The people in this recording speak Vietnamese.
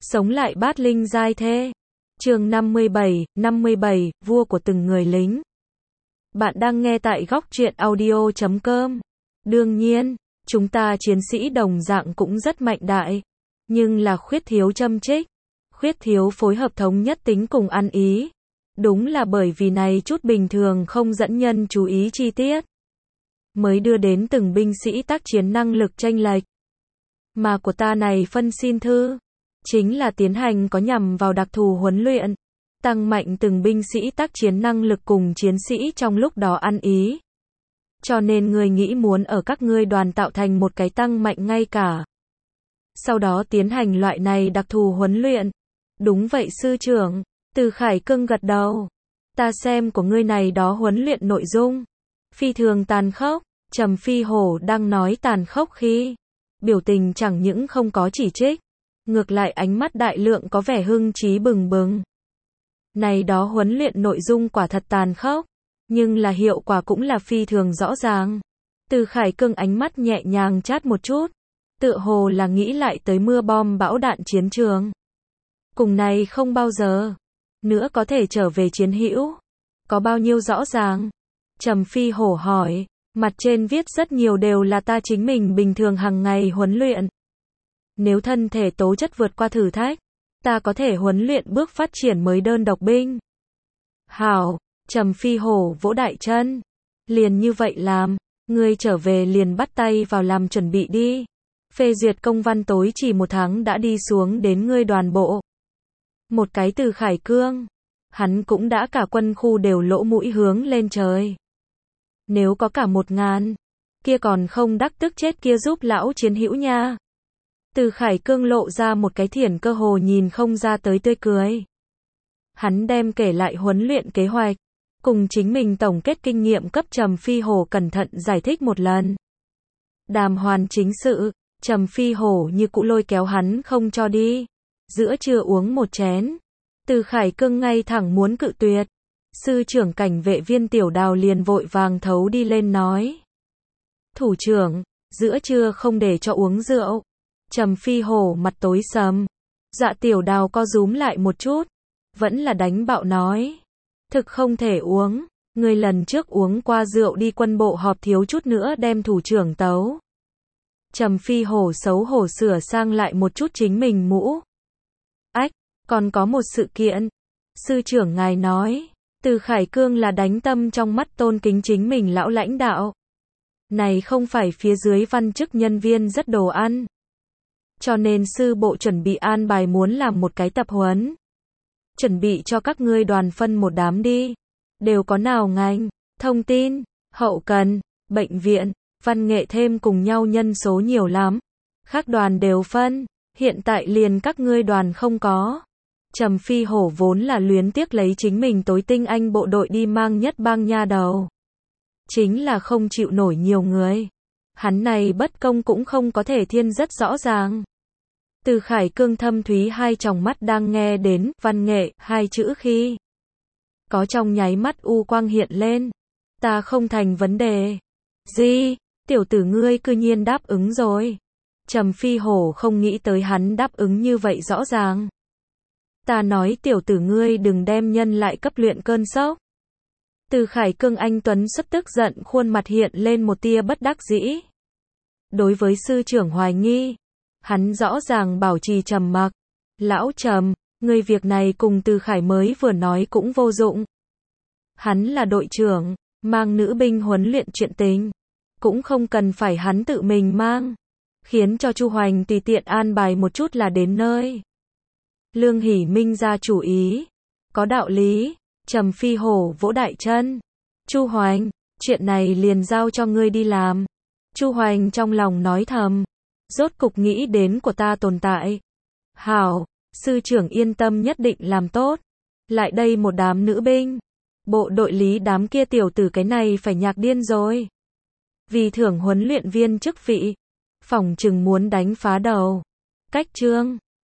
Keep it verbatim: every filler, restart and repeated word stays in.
Sống lại bát linh giai thê. Chương năm mươi bảy, năm mươi bảy, vua của từng người lính. Bạn đang nghe tại góc truyện audio chấm com. Đương nhiên, chúng ta chiến sĩ đồng dạng cũng rất mạnh đại, nhưng là khuyết thiếu châm chích, khuyết thiếu phối hợp thống nhất tính cùng ăn ý. Đúng là bởi vì này chút bình thường không dẫn nhân chú ý chi tiết, mới đưa đến từng binh sĩ tác chiến năng lực chênh lệch. Mà của ta này phân xin thư, chính là tiến hành có nhằm vào đặc thù huấn luyện, tăng mạnh từng binh sĩ tác chiến năng lực cùng chiến sĩ trong lúc đó ăn ý. Cho nên ngươi nghĩ muốn ở các ngươi đoàn tạo thành một cái tăng mạnh ngay cả. Sau đó tiến hành loại này đặc thù huấn luyện. Đúng vậy sư trưởng, Từ Khải Cưng gật đầu. Ta xem của ngươi này đó huấn luyện nội dung phi thường tàn khốc. Trầm Phi Hổ đang nói tàn khốc khi biểu tình chẳng những không có chỉ trích, ngược lại ánh mắt đại lượng có vẻ hưng trí bừng bừng. Này đó huấn luyện nội dung quả thật tàn khốc, nhưng là hiệu quả cũng là phi thường rõ ràng. Từ Khải Cưng ánh mắt nhẹ nhàng chát một chút, tựa hồ là nghĩ lại tới mưa bom bão đạn chiến trường. Cùng này không bao giờ nữa có thể trở về chiến hữu. Có bao nhiêu rõ ràng? Trầm Phi Hổ hỏi. Mặt trên viết rất nhiều đều là ta chính mình bình thường hàng ngày huấn luyện. Nếu thân thể tố chất vượt qua thử thách, ta có thể huấn luyện bước phát triển mới đơn độc binh. Hảo, Trầm Phi Hổ vỗ đại chân. Liền như vậy làm, ngươi trở về liền bắt tay vào làm chuẩn bị đi. Phê duyệt công văn tối chỉ một tháng đã đi xuống đến ngươi đoàn bộ. Một cái Từ Khải Cương, hắn cũng đã cả quân khu đều lỗ mũi hướng lên trời. Nếu có cả một ngàn, kia còn không đắc tức chết kia giúp lão chiến hữu nha. Từ Khải Cương lộ ra một cái thiển cơ hồ nhìn không ra tới tươi cười. Hắn đem kể lại huấn luyện kế hoạch, cùng chính mình tổng kết kinh nghiệm cấp Trầm Phi Hổ cẩn thận giải thích một lần. Đàm hoàn chính sự, Trầm Phi Hổ như cũ lôi kéo hắn không cho đi. Giữa trưa uống một chén, Từ Khải Cương ngay thẳng muốn cự tuyệt. Sư trưởng cảnh vệ viên Tiểu Đào liền vội vàng thấu đi lên nói. Thủ trưởng, giữa trưa không để cho uống rượu. Trầm Phi Hổ mặt tối sầm. Dạ Tiểu Đào co rúm lại một chút, vẫn là đánh bạo nói. Thực không thể uống, người lần trước uống qua rượu đi quân bộ họp thiếu chút nữa đem thủ trưởng tấu. Trầm Phi Hổ xấu hổ sửa sang lại một chút chính mình mũ. Ách, còn có một sự kiện. Sư trưởng ngài nói. Từ Khải Cương là đánh tâm trong mắt tôn kính chính mình lão lãnh đạo. Này không phải phía dưới văn chức nhân viên rất đồ ăn. Cho nên sư bộ chuẩn bị an bài muốn làm một cái tập huấn. Chuẩn bị cho các ngươi đoàn phân một đám đi. Đều có nào ngành, thông tin, hậu cần, bệnh viện, văn nghệ thêm cùng nhau nhân số nhiều lắm. Khác đoàn đều phân, hiện tại liền các ngươi đoàn không có. Trầm Phi Hổ vốn là luyến tiếc lấy chính mình tối tinh anh bộ đội đi mang nhất bang nha đầu. Chính là không chịu nổi nhiều người. Hắn này bất công cũng không có thể thiên rất rõ ràng. Từ Khải Cương thâm thúy hai tròng mắt đang nghe đến văn nghệ hai chữ khi có trong nháy mắt u quang hiện lên. Ta không thành vấn đề. Gì? Tiểu tử ngươi cư nhiên đáp ứng rồi. Trầm Phi Hổ không nghĩ tới hắn đáp ứng như vậy rõ ràng. Ta nói tiểu tử ngươi đừng đem nhân lại cấp luyện cơn sốc. Từ Khải Cương anh tuấn rất tức giận, khuôn mặt hiện lên một tia bất đắc dĩ. Đối với sư trưởng hoài nghi, hắn rõ ràng bảo trì trầm mặc. Lão Trầm, ngươi việc này cùng Từ Khải mới vừa nói cũng vô dụng. Hắn là đội trưởng, mang nữ binh huấn luyện chuyện tình, cũng không cần phải hắn tự mình mang, khiến cho Chu Hoành tùy tiện an bài một chút là đến nơi. Lương Hỷ Minh ra chủ ý. Có đạo lý. Trầm Phi Hổ vỗ đại chân. Chu Hoành, chuyện này liền giao cho ngươi đi làm. Chu Hoành trong lòng nói thầm. Rốt cục nghĩ đến của ta tồn tại. Hảo, sư trưởng yên tâm nhất định làm tốt. Lại đây một đám nữ binh. Bộ đội lý đám kia tiểu tử cái này phải nhạc điên rồi. Vì thưởng huấn luyện viên chức vị. Phỏng chừng muốn đánh phá đầu. Cách trương.